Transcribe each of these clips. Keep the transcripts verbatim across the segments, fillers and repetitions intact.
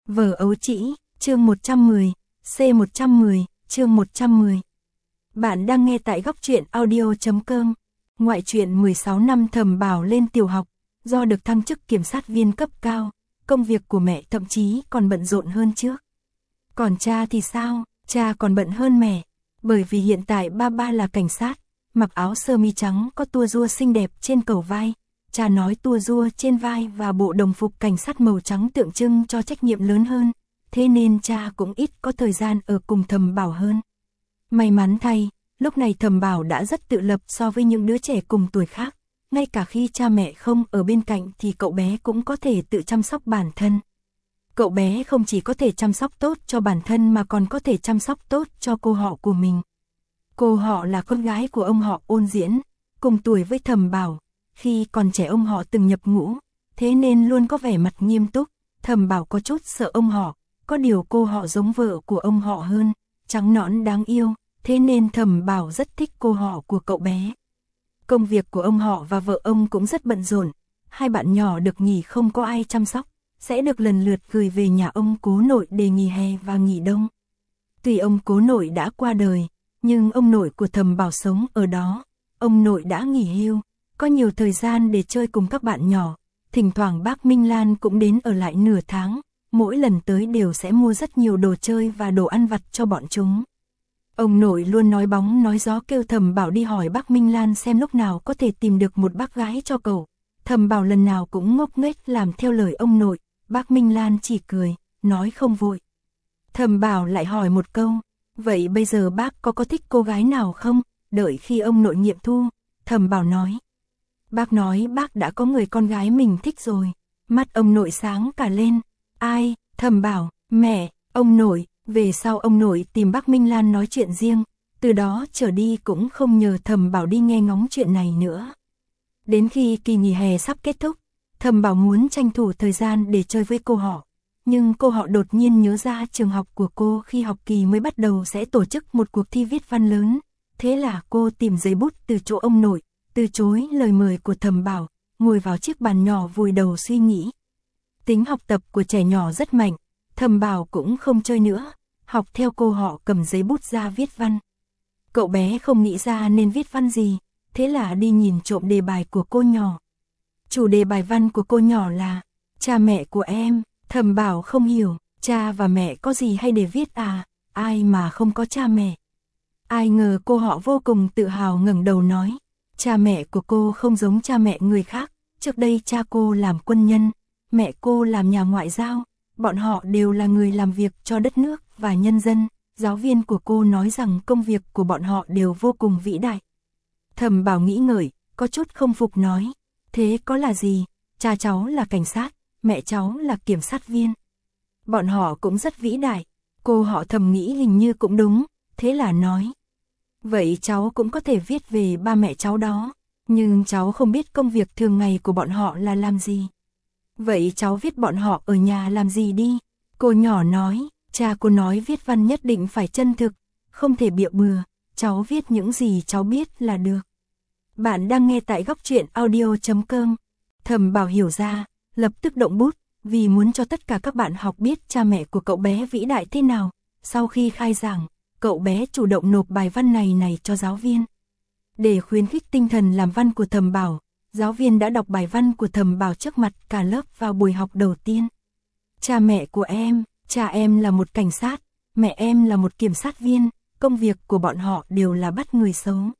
Vở ấu trĩ, chương một trăm mười, C một trăm mười, chương một trăm mười. Bạn đang nghe tại góc truyện audio chấm com. Ngoại truyện mười sáu năm Thẩm Bảo lên tiểu học, do được thăng chức kiểm sát viên cấp cao, công việc của mẹ thậm chí còn bận rộn hơn trước. Còn cha thì sao? Cha còn bận hơn mẹ, bởi vì hiện tại ba ba là cảnh sát, mặc áo sơ mi trắng có tua rua xinh đẹp trên cầu vai. Cha nói tua rua trên vai và bộ đồng phục cảnh sát màu trắng tượng trưng cho trách nhiệm lớn hơn, thế nên cha cũng ít có thời gian ở cùng Thẩm Bảo hơn. May mắn thay, lúc này Thẩm Bảo đã rất tự lập so với những đứa trẻ cùng tuổi khác, ngay cả khi cha mẹ không ở bên cạnh thì cậu bé cũng có thể tự chăm sóc bản thân. Cậu bé không chỉ có thể chăm sóc tốt cho bản thân mà còn có thể chăm sóc tốt cho cô họ của mình. Cô họ là con gái của ông họ Ôn Diễn, cùng tuổi với Thẩm Bảo. Khi còn trẻ ông họ từng nhập ngũ, thế nên luôn có vẻ mặt nghiêm túc. Thẩm Bảo có chút sợ ông họ, có điều cô họ giống vợ của ông họ hơn, trắng nõn đáng yêu, thế nên Thẩm Bảo rất thích cô họ của cậu bé. Công việc của ông họ và vợ ông cũng rất bận rộn, hai bạn nhỏ được nghỉ không có ai chăm sóc, sẽ được lần lượt gửi về nhà ông cố nội để nghỉ hè và nghỉ đông. Tuy ông cố nội đã qua đời, nhưng ông nội của Thẩm Bảo sống ở đó, ông nội đã nghỉ hưu, có nhiều thời gian để chơi cùng các bạn nhỏ. Thỉnh thoảng bác Minh Lan cũng đến ở lại nửa tháng, mỗi lần tới đều sẽ mua rất nhiều đồ chơi và đồ ăn vặt cho bọn chúng. Ông nội luôn nói bóng nói gió kêu Thẩm Bảo đi hỏi bác Minh Lan xem lúc nào có thể tìm được một bác gái cho cậu. Thẩm Bảo lần nào cũng ngốc nghếch làm theo lời ông nội, bác Minh Lan chỉ cười, nói không vội. Thẩm Bảo lại hỏi một câu, vậy bây giờ bác có có thích cô gái nào không? Đợi khi ông nội nghiệm thu, Thẩm Bảo nói. Bác nói bác đã có người con gái mình thích rồi. Mắt ông nội sáng cả lên. Ai? Thẩm Bảo, mẹ, ông nội. Về sau ông nội tìm bác Minh Lan nói chuyện riêng, từ đó trở đi cũng không nhờ Thẩm Bảo đi nghe ngóng chuyện này nữa. Đến khi kỳ nghỉ hè sắp kết thúc, Thẩm Bảo muốn tranh thủ thời gian để chơi với cô họ, nhưng cô họ đột nhiên nhớ ra trường học của cô khi học kỳ mới bắt đầu sẽ tổ chức một cuộc thi viết văn lớn, thế là cô tìm giấy bút từ chỗ ông nội, từ chối lời mời của Thẩm Bảo, ngồi vào chiếc bàn nhỏ vùi đầu suy nghĩ. Tính học tập của trẻ nhỏ rất mạnh, Thẩm Bảo cũng không chơi nữa, học theo cô họ cầm giấy bút ra viết văn. Cậu bé không nghĩ ra nên viết văn gì, thế là đi nhìn trộm đề bài của cô nhỏ. Chủ đề bài văn của cô nhỏ là cha mẹ của em. Thẩm Bảo không hiểu, cha và mẹ có gì hay để viết à, ai mà không có cha mẹ. Ai ngờ cô họ vô cùng tự hào ngẩng đầu nói, cha mẹ của cô không giống cha mẹ người khác, trước đây cha cô làm quân nhân, mẹ cô làm nhà ngoại giao, bọn họ đều là người làm việc cho đất nước và nhân dân. Giáo viên của cô nói rằng công việc của bọn họ đều vô cùng vĩ đại. Thẩm Bảo nghĩ ngợi, có chút không phục nói, thế có là gì, cha cháu là cảnh sát, mẹ cháu là kiểm sát viên. Bọn họ cũng rất vĩ đại, cô họ thầm nghĩ hình như cũng đúng, thế là nói. Vậy cháu cũng có thể viết về ba mẹ cháu đó, nhưng cháu không biết công việc thường ngày của bọn họ là làm gì. Vậy cháu viết bọn họ ở nhà làm gì đi. Cô nhỏ nói, cha cô nói viết văn nhất định phải chân thực, không thể bịa bừa, cháu viết những gì cháu biết là được. Bạn đang nghe tại góc truyện audio chấm com. Thẩm Bảo hiểu ra, lập tức động bút, vì muốn cho tất cả các bạn học biết cha mẹ của cậu bé vĩ đại thế nào. Sau khi khai giảng, cậu bé chủ động nộp bài văn này này cho giáo viên. Để khuyến khích tinh thần làm văn của Thẩm Bảo, giáo viên đã đọc bài văn của Thẩm Bảo trước mặt cả lớp vào buổi học đầu tiên. Cha mẹ của em, cha em là một cảnh sát, mẹ em là một kiểm sát viên, công việc của bọn họ đều là bắt người xấu.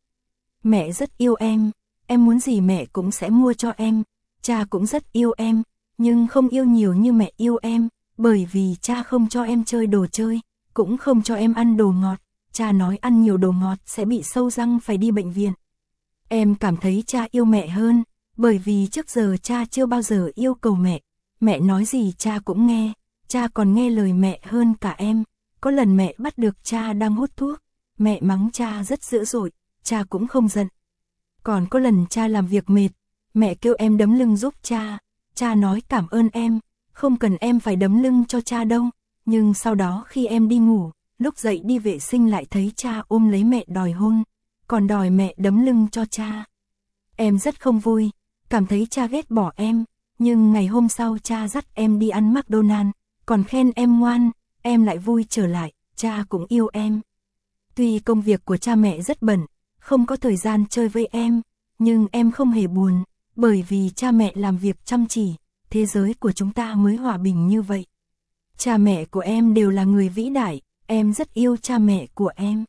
Mẹ rất yêu em, em muốn gì mẹ cũng sẽ mua cho em, cha cũng rất yêu em, nhưng không yêu nhiều như mẹ yêu em, bởi vì cha không cho em chơi đồ chơi, cũng không cho em ăn đồ ngọt, cha nói ăn nhiều đồ ngọt sẽ bị sâu răng phải đi bệnh viện. Em cảm thấy cha yêu mẹ hơn, bởi vì trước giờ cha chưa bao giờ yêu cầu mẹ, mẹ nói gì cha cũng nghe, cha còn nghe lời mẹ hơn cả em. Có lần mẹ bắt được cha đang hút thuốc, mẹ mắng cha rất dữ dội, cha cũng không giận. Còn có lần cha làm việc mệt, mẹ kêu em đấm lưng giúp cha, cha nói cảm ơn em, không cần em phải đấm lưng cho cha đâu, nhưng sau đó khi em đi ngủ, lúc dậy đi vệ sinh lại thấy cha ôm lấy mẹ đòi hôn, còn đòi mẹ đấm lưng cho cha. Em rất không vui, cảm thấy cha ghét bỏ em, nhưng ngày hôm sau cha dắt em đi ăn McDonald's, còn khen em ngoan, em lại vui trở lại, cha cũng yêu em. Tuy công việc của cha mẹ rất bận, không có thời gian chơi với em, nhưng em không hề buồn, bởi vì cha mẹ làm việc chăm chỉ, thế giới của chúng ta mới hòa bình như vậy. Cha mẹ của em đều là người vĩ đại, em rất yêu cha mẹ của em.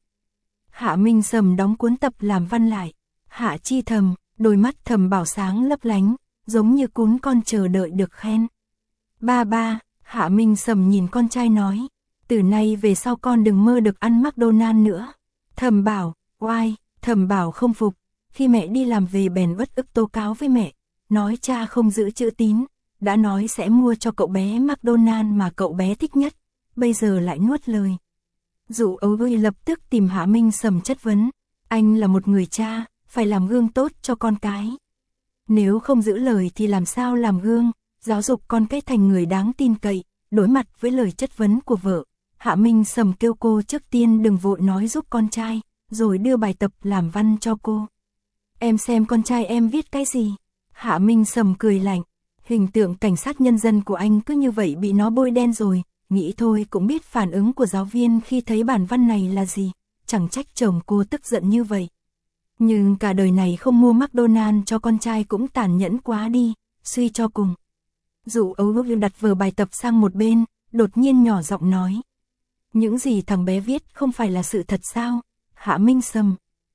Hạ Minh Sầm đóng cuốn tập làm văn lại. Hạ Chi thầm, đôi mắt Thẩm Bảo sáng lấp lánh, giống như cún con chờ đợi được khen. Ba ba, Hạ Minh Sầm nhìn con trai nói, từ nay về sau con đừng mơ được ăn McDonald nữa. Thẩm Bảo, oai, Thẩm Bảo không phục, khi mẹ đi làm về bèn uất ức tố cáo với mẹ, nói cha không giữ chữ tín, đã nói sẽ mua cho cậu bé McDonald mà cậu bé thích nhất, bây giờ lại nuốt lời. Dụ Ấu Uy lập tức tìm Hạ Minh Sầm chất vấn, anh là một người cha, phải làm gương tốt cho con cái. Nếu không giữ lời thì làm sao làm gương, giáo dục con cái thành người đáng tin cậy. Đối mặt với lời chất vấn của vợ, Hạ Minh Sầm kêu cô trước tiên đừng vội nói giúp con trai, rồi đưa bài tập làm văn cho cô. Em xem con trai em viết cái gì? Hạ Minh Sầm cười lạnh, hình tượng cảnh sát nhân dân của anh cứ như vậy bị nó bôi đen rồi, nghĩ thôi cũng biết phản ứng của giáo viên khi thấy bản văn này là gì, chẳng trách chồng cô tức giận như vậy. Nhưng cả đời này không mua McDonald cho con trai cũng tàn nhẫn quá đi, suy cho cùng. Dụ Ấu Uy đặt vở bài tập sang một bên, đột nhiên nhỏ giọng nói. Những gì thằng bé viết không phải là sự thật sao? Hạ Minh Sầm.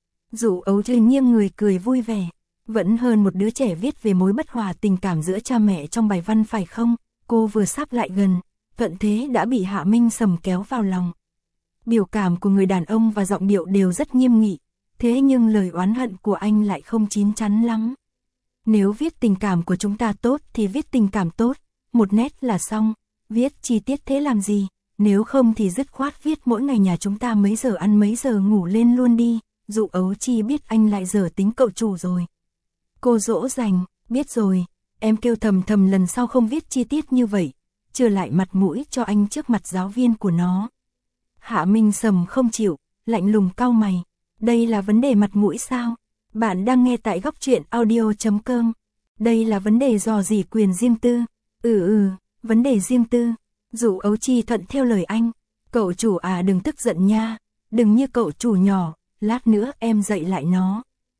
Dụ Ấu Uy nghiêng người cười vui vẻ. Vẫn hơn một đứa trẻ viết về mối bất hòa tình cảm giữa cha mẹ trong bài văn phải không? Cô vừa sắp lại gần, thuận thế đã bị Hạ Minh Sầm kéo vào lòng. Biểu cảm của người đàn ông và giọng điệu đều rất nghiêm nghị, thế nhưng lời oán hận của anh lại không chín chắn lắm. Nếu viết tình cảm của chúng ta tốt thì viết tình cảm tốt, một nét là xong, viết chi tiết thế làm gì, nếu không thì dứt khoát viết mỗi ngày nhà chúng ta mấy giờ ăn mấy giờ ngủ lên luôn đi. Dụ Ấu Chi biết anh lại dở tính cậu chủ rồi. Cô dỗ dành, biết rồi, em kêu Thầm Thầm lần sau không viết chi tiết như vậy, trừ lại mặt mũi cho anh trước mặt giáo viên của nó. Hạ Minh Sầm không chịu, lạnh lùng cau mày, đây là vấn đề mặt mũi sao? Bạn đang nghe tại góc truyện audio chấm com. Đây là vấn đề dò dỉ quyền riêng tư. Ừ ừ, vấn đề riêng tư. Dụ Ấu Chi thuận theo lời anh. Cậu chủ à đừng tức giận nha, đừng như cậu chủ nhỏ, lát nữa em dạy lại nó.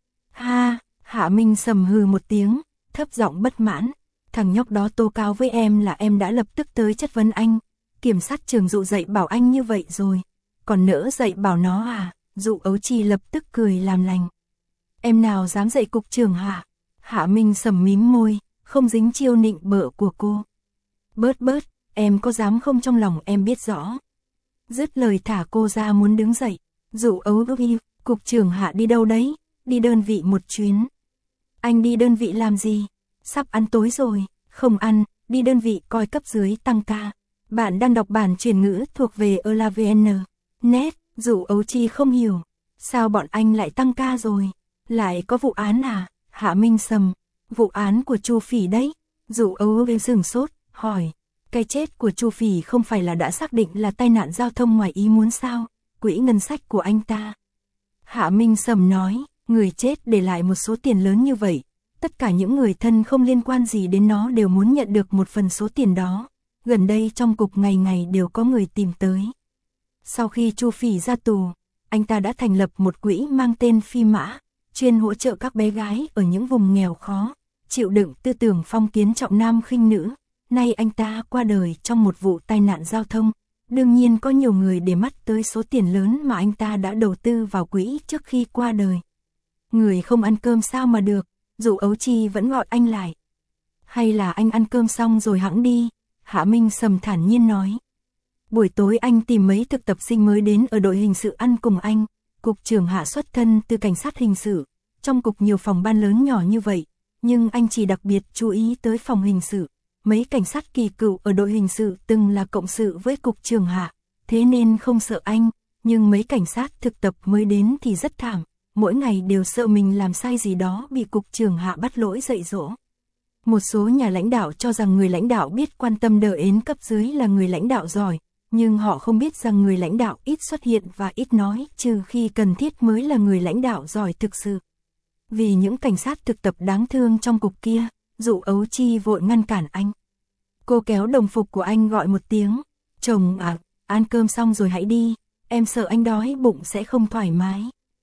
Ha, Hạ Minh Sầm hừ một tiếng, thấp giọng bất mãn. Thằng nhóc đó tố cáo với em là em đã lập tức tới chất vấn anh. Kiểm sát trường Dụ dạy bảo anh như vậy rồi, còn nỡ dạy bảo nó à? Dụ Ấu Chi lập tức cười làm lành. Em nào dám dạy cục trưởng hả? Hạ Minh Sầm mím môi, không dính chiêu nịnh bợ của cô. Bớt bớt, em có dám không, trong lòng em biết rõ. Dứt lời thả cô ra muốn đứng dậy. Dụ Ấu Uy, cục trưởng Hạ đi đâu đấy? Đi đơn vị một chuyến. Anh đi đơn vị làm gì? Sắp ăn tối rồi. Không ăn, đi đơn vị coi cấp dưới tăng ca. Bạn đang đọc bản chuyển ngữ thuộc về Elavn. Net. Dụ Ấu Chi không hiểu. Sao bọn anh lại tăng ca rồi? Lại có vụ án à? Hạ Minh Sầm. Vụ án của Chu Phỉ đấy. Dụ Ấu Uy sửng sốt, hỏi. Cái chết của Chu Phỉ không phải là đã xác định là tai nạn giao thông ngoài ý muốn sao? Quỹ ngân sách của anh ta. Hạ Minh Sầm nói, người chết để lại một số tiền lớn như vậy. Tất cả những người thân không liên quan gì đến nó đều muốn nhận được một phần số tiền đó. Gần đây trong cục ngày ngày đều có người tìm tới. Sau khi Chu Phỉ ra tù, anh ta đã thành lập một quỹ mang tên Phi Mã, chuyên hỗ trợ các bé gái ở những vùng nghèo khó, chịu đựng tư tưởng phong kiến trọng nam khinh nữ. Nay anh ta qua đời trong một vụ tai nạn giao thông, đương nhiên có nhiều người để mắt tới số tiền lớn mà anh ta đã đầu tư vào quỹ trước khi qua đời. Người không ăn cơm sao mà được, Dụ Ấu Chi vẫn gọi anh lại. Hay là anh ăn cơm xong rồi hẵng đi, Hạ Minh Sầm thản nhiên nói. Buổi tối anh tìm mấy thực tập sinh mới đến ở đội hình sự ăn cùng anh. Cục trưởng Hạ xuất thân từ cảnh sát hình sự, trong cục nhiều phòng ban lớn nhỏ như vậy, nhưng anh chỉ đặc biệt chú ý tới phòng hình sự. Mấy cảnh sát kỳ cựu ở đội hình sự từng là cộng sự với cục trưởng Hạ, thế nên không sợ anh, nhưng mấy cảnh sát thực tập mới đến thì rất thảm, mỗi ngày đều sợ mình làm sai gì đó bị cục trưởng Hạ bắt lỗi dạy dỗ. Một số nhà lãnh đạo cho rằng người lãnh đạo biết quan tâm đỡ ến cấp dưới là người lãnh đạo giỏi, nhưng họ không biết rằng người lãnh đạo ít xuất hiện và ít nói, trừ khi cần thiết mới là người lãnh đạo giỏi thực sự. Vì những cảnh sát thực tập đáng thương trong cục kia, Dụ Ấu Chi vội ngăn cản anh. Cô kéo đồng phục của anh gọi một tiếng. Chồng à, ăn cơm xong rồi hãy đi, em sợ anh đói bụng sẽ không thoải mái.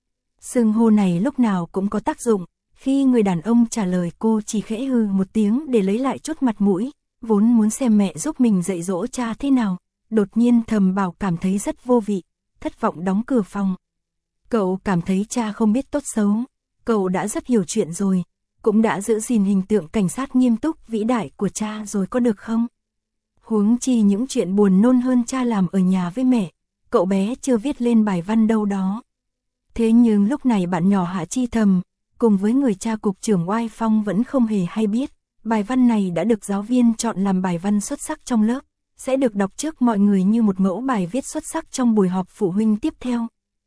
Xưng hô này lúc nào cũng có tác dụng, khi người đàn ông trả lời cô chỉ khẽ hừ một tiếng để lấy lại chút mặt mũi, vốn muốn xem mẹ giúp mình dạy dỗ cha thế nào, đột nhiên Thầm Bảo cảm thấy rất vô vị, thất vọng đóng cửa phòng. Cậu cảm thấy cha không biết tốt xấu, cậu đã rất hiểu chuyện rồi, cũng đã giữ gìn hình tượng cảnh sát nghiêm túc vĩ đại của cha rồi có được không? Huống chi những chuyện buồn nôn hơn cha làm ở nhà với mẹ, cậu bé chưa viết lên bài văn đâu đó. Thế nhưng lúc này bạn nhỏ Hạ Chi Thầm, cùng với người cha cục trưởng Oai Phong vẫn không hề hay biết, bài văn này đã được giáo viên chọn làm bài văn xuất sắc trong lớp, sẽ được đọc trước mọi người như một mẫu bài viết xuất sắc trong buổi họp phụ huynh tiếp theo.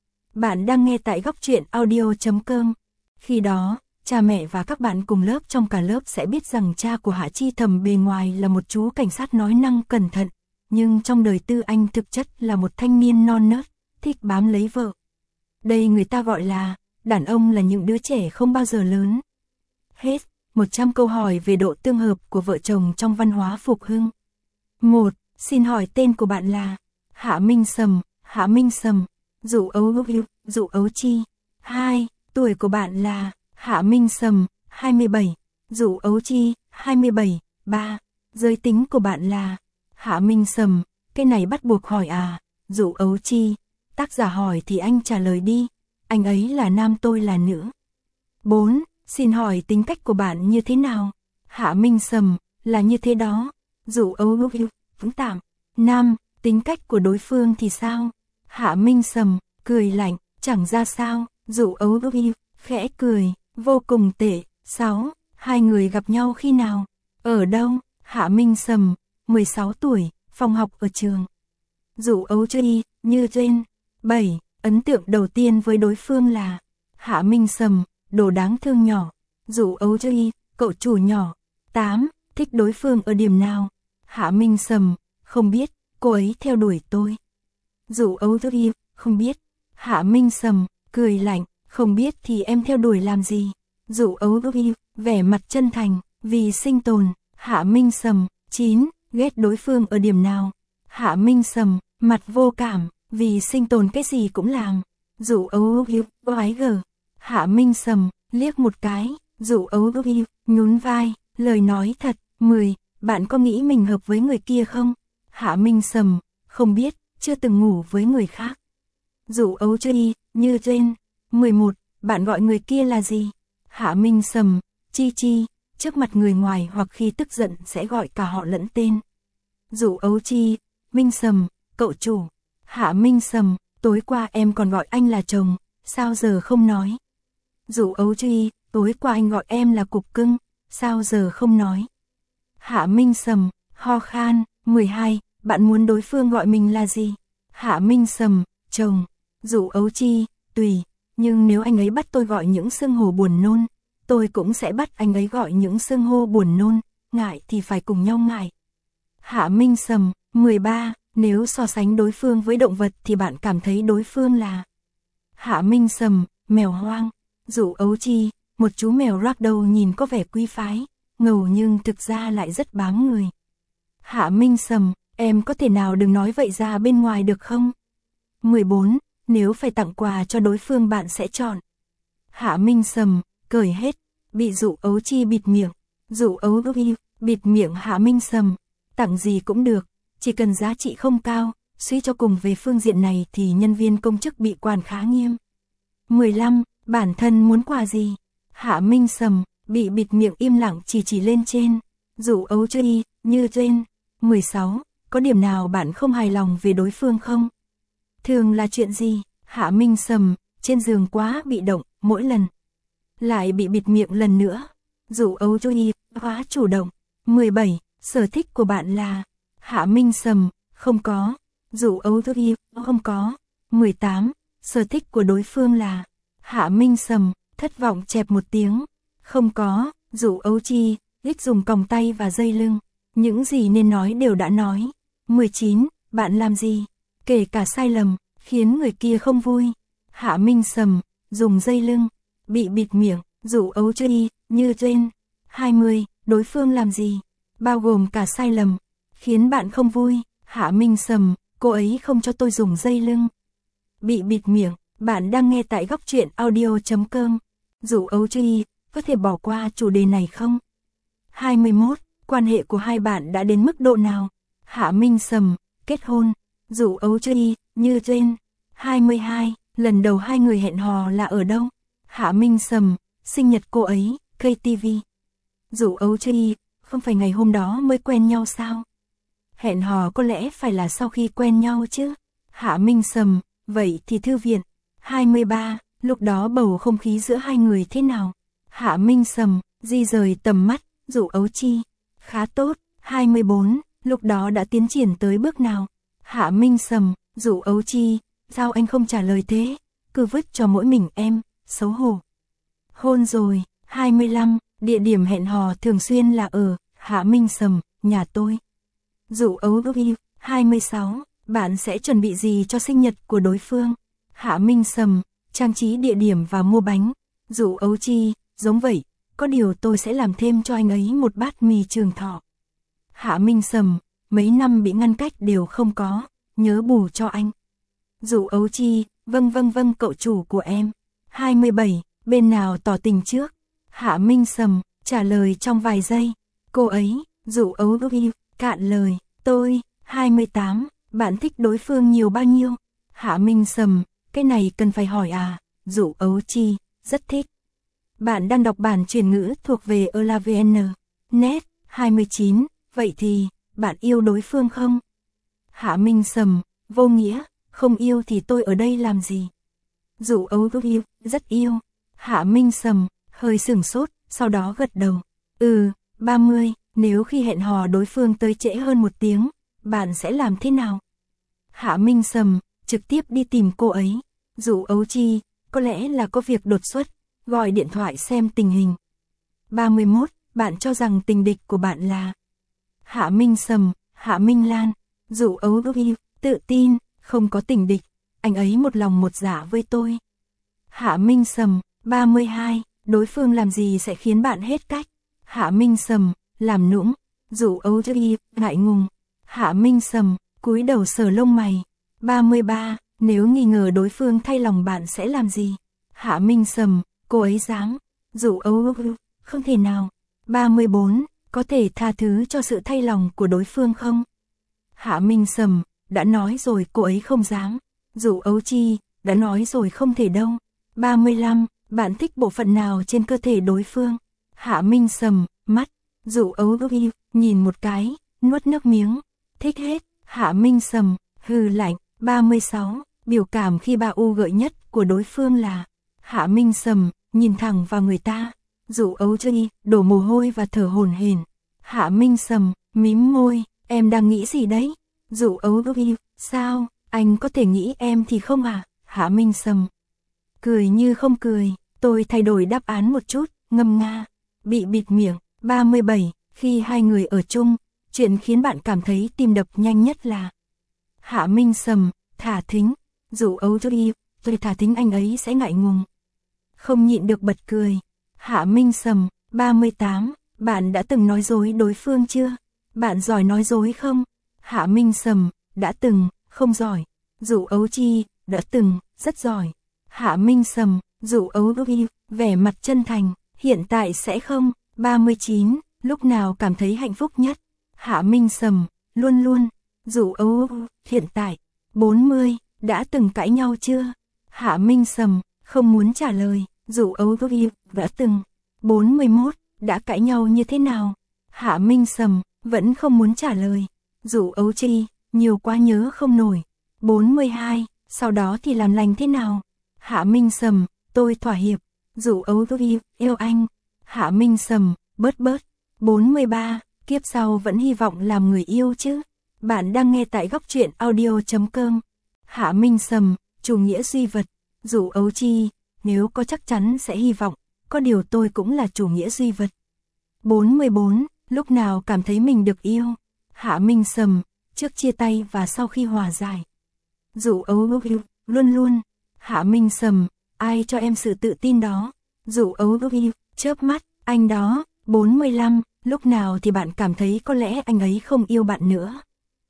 Bạn đang nghe tại góc truyện audio chấm com. Khi đó, cha mẹ và các bạn cùng lớp trong cả lớp sẽ biết rằng cha của Hạ Chi Thầm bề ngoài là một chú cảnh sát nói năng cẩn thận, nhưng trong đời tư anh thực chất là một thanh niên non nớt, thích bám lấy vợ. Đây người ta gọi là, đàn ông là những đứa trẻ không bao giờ lớn. Hết, một trăm câu hỏi về độ tương hợp của vợ chồng trong văn hóa phục hưng. một. Xin hỏi tên của bạn là Hạ Minh Sầm, Hạ Minh Sầm, Dụ Ấu Hữu, Dụ Ấu Chi. hai. Tuổi của bạn là Hạ Minh Sầm, hai mươi bảy, Dụ Ấu Chi, hai mươi bảy. ba. Giới tính của bạn là Hạ Minh Sầm, cái này bắt buộc hỏi à, Dụ Ấu Chi. Tác giả hỏi thì anh trả lời đi, anh ấy là nam tôi là nữ. bốn. Xin hỏi tính cách của bạn như thế nào? Hạ Minh Sầm, là như thế đó. Dụ Ấu Hữu, vững tạm. năm. Tính cách của đối phương thì sao? Hạ Minh Sầm, cười lạnh, chẳng ra sao. Dụ Ấu Hữu, khẽ cười, vô cùng tệ. sáu. Hai người gặp nhau khi nào? Ở đâu? Hạ Minh Sầm, mười sáu tuổi, phòng học ở trường. Dụ Ấu Chi, như trên. bảy. Ấn tượng đầu tiên với đối phương là Hạ Minh Sầm, đồ đáng thương nhỏ. Dụ Ấu Chi, cậu chủ nhỏ. tám. Thích đối phương ở điểm nào? Hạ Minh Sầm, không biết, cô ấy theo đuổi tôi. Dụ Ấu Chi, không biết. Hạ Minh Sầm, cười lạnh, không biết thì em theo đuổi làm gì? Dụ Ấu Chi, vẻ mặt chân thành, vì sinh tồn. Hạ Minh Sầm, chín. Ghét đối phương ở điểm nào? Hạ Minh Sầm, mặt vô cảm, vì sinh tồn cái gì cũng làm. Dụ Ấu Chi, oái gở. Hạ Minh Sầm, liếc một cái. Dụ Ấu Chi, nhún vai, lời nói thật. mười. Bạn có nghĩ mình hợp với người kia không? Hạ Minh Sầm, không biết, chưa từng ngủ với người khác. Dụ Ấu Chi, như trên. mười một. Bạn gọi người kia là gì? Hạ Minh Sầm, Chi Chi, trước mặt người ngoài hoặc khi tức giận sẽ gọi cả họ lẫn tên. Dụ Ấu Chi, Minh Sầm, cậu chủ. Hạ Minh Sầm, tối qua em còn gọi anh là chồng, sao giờ không nói? Dụ Ấu Chi, tối qua anh gọi em là cục cưng, sao giờ không nói? Hạ Minh Sầm, ho khan. mười hai. Bạn muốn đối phương gọi mình là gì? Hạ Minh Sầm, chồng. Dụ Ấu Chi, tùy, nhưng nếu anh ấy bắt tôi gọi những xưng hô buồn nôn, tôi cũng sẽ bắt anh ấy gọi những xưng hô buồn nôn, ngại thì phải cùng nhau ngại. Hạ Minh Sầm, mười ba. Nếu so sánh đối phương với động vật thì bạn cảm thấy đối phương là? Hạ Minh Sầm, mèo hoang. Dụ Ấu Chi, một chú mèo ragdoll nhìn có vẻ quý phái, ngầu nhưng thực ra lại rất bám người. Hạ Minh Sầm, em có thể nào đừng nói vậy ra bên ngoài được không? mười bốn. Nếu phải tặng quà cho đối phương bạn sẽ chọn? Hạ Minh Sầm, cười hết. Bị Dụ Ấu Chi bịt miệng. Dụ Ấu Chi, bịt miệng Hạ Minh Sầm. Tặng gì cũng được, chỉ cần giá trị không cao. Suy cho cùng về phương diện này thì nhân viên công chức bị quản khá nghiêm. mười lăm. Bản thân muốn quà gì? Hạ Minh Sầm, bị bịt miệng im lặng chỉ chỉ lên trên. Dụ Ấu Chi, như trên. mười sáu. Có điểm nào bạn không hài lòng về đối phương không? Thường là chuyện gì? Hạ Minh Sầm, trên giường quá bị động, mỗi lần. Lại bị bịt miệng lần nữa. Dụ Ấu Chi, quá chủ động. mười bảy. Sở thích của bạn là? Hạ Minh Sầm, không có. Dụ Ấu Chi, không có. mười tám. Sở thích của đối phương là? Hạ Minh Sầm, thất vọng chẹp một tiếng. Không có. Dụ Ấu Chi, thích dùng còng tay và dây lưng. Những gì nên nói đều đã nói. mười chín. Bạn làm gì? Kể cả sai lầm, khiến người kia không vui. Hạ Minh Sầm, dùng dây lưng. Bị bịt miệng. Dụ Ấu Chi, như trên. hai mươi. Đối phương làm gì? Bao gồm cả sai lầm, khiến bạn không vui? Hạ Minh Sầm, cô ấy không cho tôi dùng dây lưng. Bị bịt miệng, bạn đang nghe tại góc truyện audio.com. Dụ ấu truy, có thể bỏ qua chủ đề này không? hai mươi mốt, quan hệ của hai bạn đã đến mức độ nào? Hạ Minh Sầm, kết hôn. Dụ ấu truy, như trên. hai mươi hai, lần đầu hai người hẹn hò là ở đâu? Hạ Minh Sầm, sinh nhật cô ấy, ca tê vê. Dụ ấu truy, không phải ngày hôm đó mới quen nhau sao? Hẹn hò có lẽ phải là sau khi quen nhau chứ? Hạ Minh Sầm, vậy thì thư viện. hai mươi ba, lúc đó bầu không khí giữa hai người thế nào? Hạ Minh Sầm, di rời tầm mắt. Dụ ấu chi, khá tốt. hai mươi bốn, lúc đó đã tiến triển tới bước nào? Hạ Minh Sầm, Dụ ấu chi, sao anh không trả lời thế? Cứ vứt cho mỗi mình em, xấu hổ. Hôn rồi. hai mươi lăm, địa điểm hẹn hò thường xuyên là ở. Hạ Minh Sầm, nhà tôi. Dụ ấu chi, hai mươi sáu, bạn sẽ chuẩn bị gì cho sinh nhật của đối phương? Hạ Minh Sầm, trang trí địa điểm và mua bánh. Dụ ấu chi, giống vậy, có điều tôi sẽ làm thêm cho anh ấy một bát mì trường thọ. Hạ Minh Sầm, mấy năm bị ngăn cách đều không có, nhớ bù cho anh. Dụ ấu chi, vâng vâng vâng cậu chủ của em. hai mươi bảy, bên nào tỏ tình trước? Hạ Minh Sầm, trả lời trong vài giây. Cô ấy. Dụ ấu chi, cạn lời, tôi. hai mươi tám, bạn thích đối phương nhiều bao nhiêu? Hạ Minh Sầm, cái này cần phải hỏi à? Dụ ấu chi, rất thích. Bạn đang đọc bản chuyển ngữ thuộc về Elavn. Net. hai mươi chín, vậy thì, bạn yêu đối phương không? Hạ Minh Sầm, vô nghĩa, không yêu thì tôi ở đây làm gì? Dụ ấu chi, rất yêu. Hạ Minh Sầm, hơi sửng sốt, sau đó gật đầu. Ừ, ba mươi, nếu khi hẹn hò đối phương tới trễ hơn một tiếng, bạn sẽ làm thế nào? Hạ Minh Sầm, trực tiếp đi tìm cô ấy. Dụ ấu chi, có lẽ là có việc đột xuất, gọi điện thoại xem tình hình. ba mươi mốt, bạn cho rằng tình địch của bạn là? Hạ Minh Sầm, Hạ Minh Lan. Dụ ấu chi, tự tin, không có tình địch, anh ấy một lòng một dạ với tôi. Hạ Minh Sầm, ba mươi hai, đối phương làm gì sẽ khiến bạn hết cách? Hạ Minh Sầm, làm nũng. Dụ ấu chi, ngại ngùng. Hạ Minh Sầm, cúi đầu sờ lông mày. ba mươi ba, nếu nghi ngờ đối phương thay lòng bạn sẽ làm gì? Hạ Minh Sầm, cô ấy dám. Dụ ấu chi, không thể nào. ba mươi bốn, có thể tha thứ cho sự thay lòng của đối phương không? Hạ Minh Sầm, đã nói rồi cô ấy không dám. Dụ ấu chi, đã nói rồi không thể đâu. ba mươi lăm, bạn thích bộ phận nào trên cơ thể đối phương? Hạ Minh Sầm, mắt. Dụ ấu chi, nhìn một cái, nuốt nước miếng. Thích hết. Hạ Minh Sầm, hừ lạnh. ba mươi sáu, biểu cảm khi ba u gợi nhất của đối phương là? Hạ Minh Sầm, nhìn thẳng vào người ta. Dụ ấu chi, đổ mồ hôi và thở hổn hển. Hạ Minh Sầm, mím môi, em đang nghĩ gì đấy? Dụ ấu chi, sao, anh có thể nghĩ em thì không à? Hạ Minh Sầm, cười như không cười, tôi thay đổi đáp án một chút, ngâm nga. Bị bịt miệng. ba mươi bảy, khi hai người ở chung, chuyện khiến bạn cảm thấy tim đập nhanh nhất là? Hạ Minh Sầm, thả thính. Dụ ấu chi, tôi thả thính anh ấy sẽ ngại ngùng, không nhịn được bật cười. Hạ Minh Sầm, ba mươi tám, bạn đã từng nói dối đối phương chưa? Bạn giỏi nói dối không? Hạ Minh Sầm, đã từng, không giỏi. Dụ ấu chi, đã từng, rất giỏi. Hạ Minh Sầm, dụ ấu chi, vẻ mặt chân thành, hiện tại sẽ không. ba mươi chín, lúc nào cảm thấy hạnh phúc nhất? Hạ Minh Sầm, luôn luôn. Dụ ấu, hiện tại. bốn mươi, đã từng cãi nhau chưa? Hạ Minh Sầm, không muốn trả lời. Dụ ấu chi, đã từng. bốn mươi mốt, đã cãi nhau như thế nào? Hạ Minh Sầm, vẫn không muốn trả lời. Dụ ấu chi, nhiều quá nhớ không nổi. bốn mươi hai, sau đó thì làm lành thế nào? Hạ Minh Sầm, tôi thỏa hiệp. Dụ ấu chi, yêu anh. Hạ Minh Sầm, bớt bớt. bốn mươi ba, kiếp sau vẫn hy vọng làm người yêu chứ? Bạn đang nghe tại góc truyện audio.com. Hạ Minh Sầm, chủ nghĩa duy vật. Dụ ấu chi, nếu có chắc chắn sẽ hy vọng, có điều tôi cũng là chủ nghĩa duy vật. bốn mươi bốn, lúc nào cảm thấy mình được yêu? Hạ Minh Sầm, trước chia tay và sau khi hòa giải. Dụ ấu chi, luôn luôn. Hạ Minh Sầm, ai cho em sự tự tin đó? Dụ ấu chi, chớp mắt, anh đó. bốn mươi lăm, Lúc nào thì bạn cảm thấy có lẽ anh ấy không yêu bạn nữa?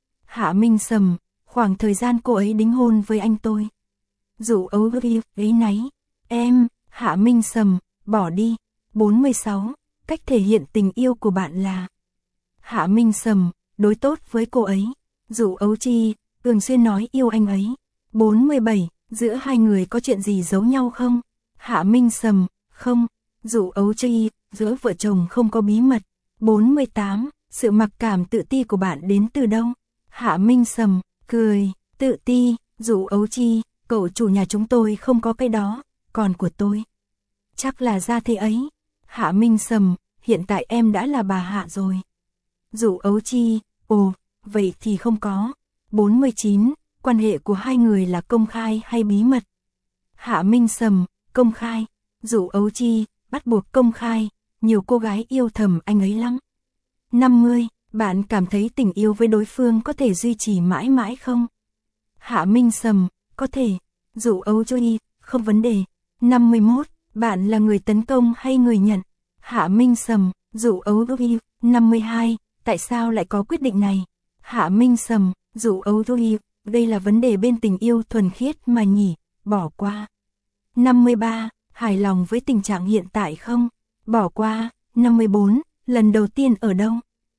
Hạ Minh Sầm, khoảng thời gian cô ấy đính hôn với anh tôi. Dụ ấu ấy náy. Em, Hạ Minh Sầm, bỏ đi. bốn mươi sáu. Cách thể hiện tình yêu của bạn là. Hạ Minh Sầm, đối tốt với cô ấy. Dụ ấu chi, thường xuyên nói yêu anh ấy. bốn mươi bảy. Giữa hai người có chuyện gì giấu nhau không? Hạ Minh Sầm, không. Dụ ấu chi, giữa vợ chồng không có bí mật. bốn mươi tám. Sự mặc cảm tự ti của bạn đến từ đâu? Hạ Minh Sầm, cười, tự ti. Dụ ấu chi, cậu chủ nhà chúng tôi không có cái đó, còn của tôi chắc là ra thế ấy. Hạ Minh Sầm, hiện tại em đã là bà Hạ rồi. Dụ ấu chi, ồ, vậy thì không có. bốn mươi chín. Quan hệ của hai người là công khai hay bí mật? Hạ Minh Sầm, công khai. Dụ ấu chi, bắt buộc công khai, nhiều cô gái yêu thầm anh ấy lắm. năm mươi. Bạn cảm thấy tình yêu với đối phương có thể duy trì mãi mãi không? Hạ Minh Sầm, có thể. Dụ ấu chi, không vấn đề. năm mươi mốt. Bạn là người tấn công hay người nhận? Hạ Minh Sầm, dụ ấu chi. năm mươi hai. Tại sao lại có quyết định này? Hạ Minh Sầm, dụ ấu chi. Đây là vấn đề bên tình yêu thuần khiết mà nhỉ, bỏ qua. năm mươi ba. Hài lòng với tình trạng hiện tại không? Bỏ qua. năm mươi bốn. Lần đầu tiên ở đâu?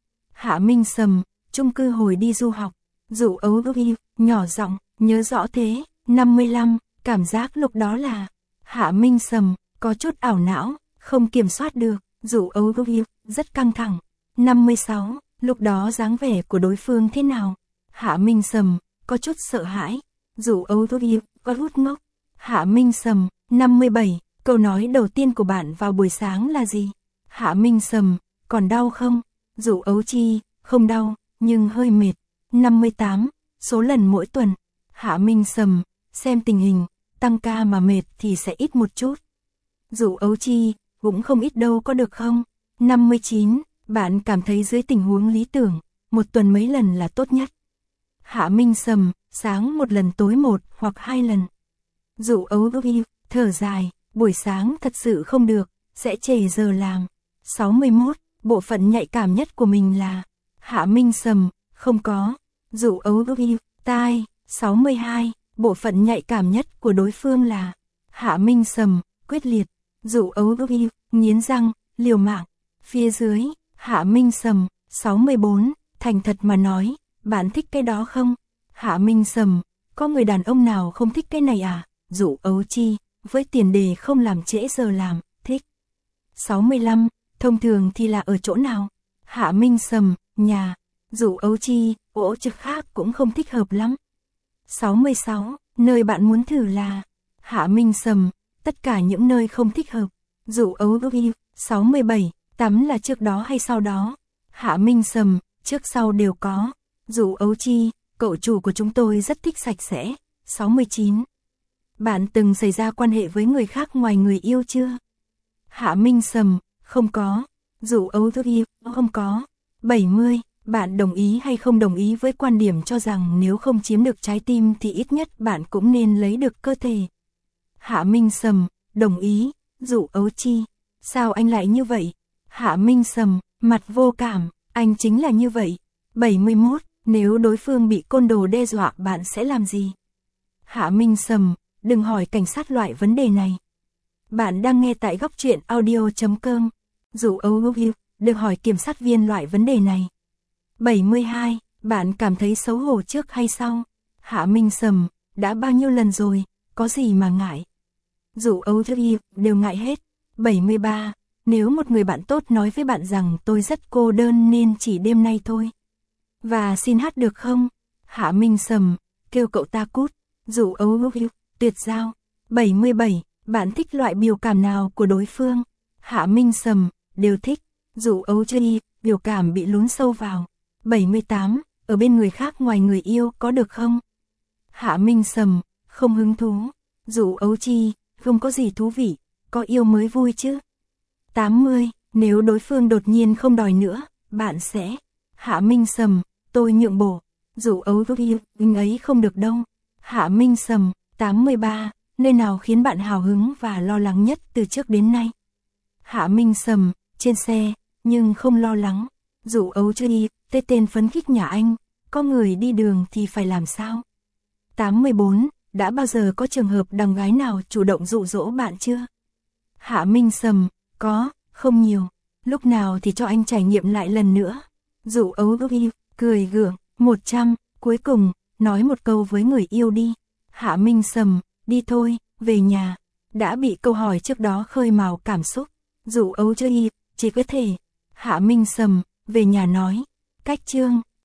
Hạ Minh Sầm, chung cư hồi đi du học. Dụ ấu chi, nhỏ giọng, nhớ rõ thế. năm mươi lăm. Cảm giác lúc đó là. Hạ Minh Sầm, có chút ảo não, không kiểm soát được. Dụ ấu chi, rất căng thẳng. năm mươi sáu. Lúc đó dáng vẻ của đối phương thế nào? Hạ Minh Sầm, có chút sợ hãi. Dụ ấu chi, có hút ngốc. Hạ Minh Sầm, năm mươi bảy. Câu nói đầu tiên của bạn vào buổi sáng là gì? Hạ Minh Sầm, còn đau không? Dụ ấu chi, không đau, nhưng hơi mệt. năm mươi tám. Số lần mỗi tuần. Hạ Minh Sầm, xem tình hình, tăng ca mà mệt thì sẽ ít một chút. Dụ ấu chi, cũng không ít đâu có được không? năm mươi chín. Bạn cảm thấy dưới tình huống lý tưởng, một tuần mấy lần là tốt nhất? Hạ Minh Sầm, sáng một lần tối một hoặc hai lần. Dụ ấu chi, thở dài, buổi sáng thật sự không được, sẽ trễ giờ làm. sáu mươi mốt. Bộ phận nhạy cảm nhất của mình là. Hạ Minh Sầm, không có. Dụ ấu chi, tai. sáu mươi hai. Bộ phận nhạy cảm nhất của đối phương là. Hạ Minh Sầm, quyết liệt. Dụ ấu chi, nghiến răng, liều mạng. Phía dưới. Hạ Minh Sầm, sáu mươi bốn. Thành thật mà nói, bạn thích cái đó không? Hạ Minh Sầm, có người đàn ông nào không thích cái này à? Dụ ấu chi, với tiền đề không làm trễ giờ làm, thích. sáu mươi lăm. Thông thường thì là ở chỗ nào? Hạ Minh Sầm, nhà. Dụ ấu chi, ổ trực khác cũng không thích hợp lắm. sáu mươi sáu. Nơi bạn muốn thử là. Hạ Minh Sầm, tất cả những nơi không thích hợp. Dụ ấu chi. sáu mươi bảy. Tắm là trước đó hay sau đó? Hạ Minh Sầm, trước sau đều có. Dụ ấu chi, cậu chủ của chúng tôi rất thích sạch sẽ. sáu mươi chín. Bạn từng xảy ra quan hệ với người khác ngoài người yêu chưa? Hạ Minh Sầm, không có. Dụ ấu chi, không có. bảy mươi. Bạn đồng ý hay không đồng ý với quan điểm cho rằng nếu không chiếm được trái tim thì ít nhất bạn cũng nên lấy được cơ thể? Hạ Minh Sầm, đồng ý. Dụ ấu chi, sao anh lại như vậy? Hạ Minh Sầm, mặt vô cảm, anh chính là như vậy. bảy mươi mốt. Nếu đối phương bị côn đồ đe dọa bạn sẽ làm gì? Hạ Minh Sầm, đừng hỏi cảnh sát loại vấn đề này. Bạn đang nghe tại góc truyện audio chấm com. Dụ ấu chi, được hỏi kiểm sát viên loại vấn đề này. bảy mươi hai. Bạn cảm thấy xấu hổ trước hay sau? Hạ Minh Sầm, đã bao nhiêu lần rồi, có gì mà ngại? Dụ ấu chi, đều ngại hết. bảy mươi ba. Nếu một người bạn tốt nói với bạn rằng tôi rất cô đơn nên chỉ đêm nay thôi. Và xin hát được không? Hạ Minh Sầm, kêu cậu ta cút. Dụ ấu chi, tuyệt giao. bảy mươi bảy. Bạn thích loại biểu cảm nào của đối phương? Hạ Minh Sầm, đều thích. Dụ ấu chi, biểu cảm bị lún sâu vào. bảy mươi tám. Ở bên người khác ngoài người yêu có được không? Hạ Minh Sầm, không hứng thú. Dụ ấu chi, không có gì thú vị, có yêu mới vui chứ. tám mươi. Nếu đối phương đột nhiên không đòi nữa, bạn sẽ. Hạ Minh Sầm, tôi nhượng bộ. Dụ ấu chi, anh ấy không được đâu. Hạ Minh Sầm, tám mươi ba. Nơi nào khiến bạn hào hứng và lo lắng nhất từ trước đến nay? Hạ Minh Sầm, trên xe, nhưng không lo lắng. Dụ ấu chơi, tê tên phấn khích nhà anh, có người đi đường thì phải làm sao? tám mươi bốn. Đã bao giờ có trường hợp đằng gái nào chủ động dụ dỗ bạn chưa? Hạ Minh sầm, có, không nhiều. Lúc nào thì cho anh trải nghiệm lại lần nữa. Dụ ấu ơi, cười gượng, một trăm. Cuối cùng, nói một câu với người yêu đi. Hạ Minh sầm, đi thôi, về nhà. Đã bị câu hỏi trước đó khơi mào cảm xúc. Dụ ấu chơi, chỉ có thể. Hạ Minh sầm, về nhà nói. Cách chương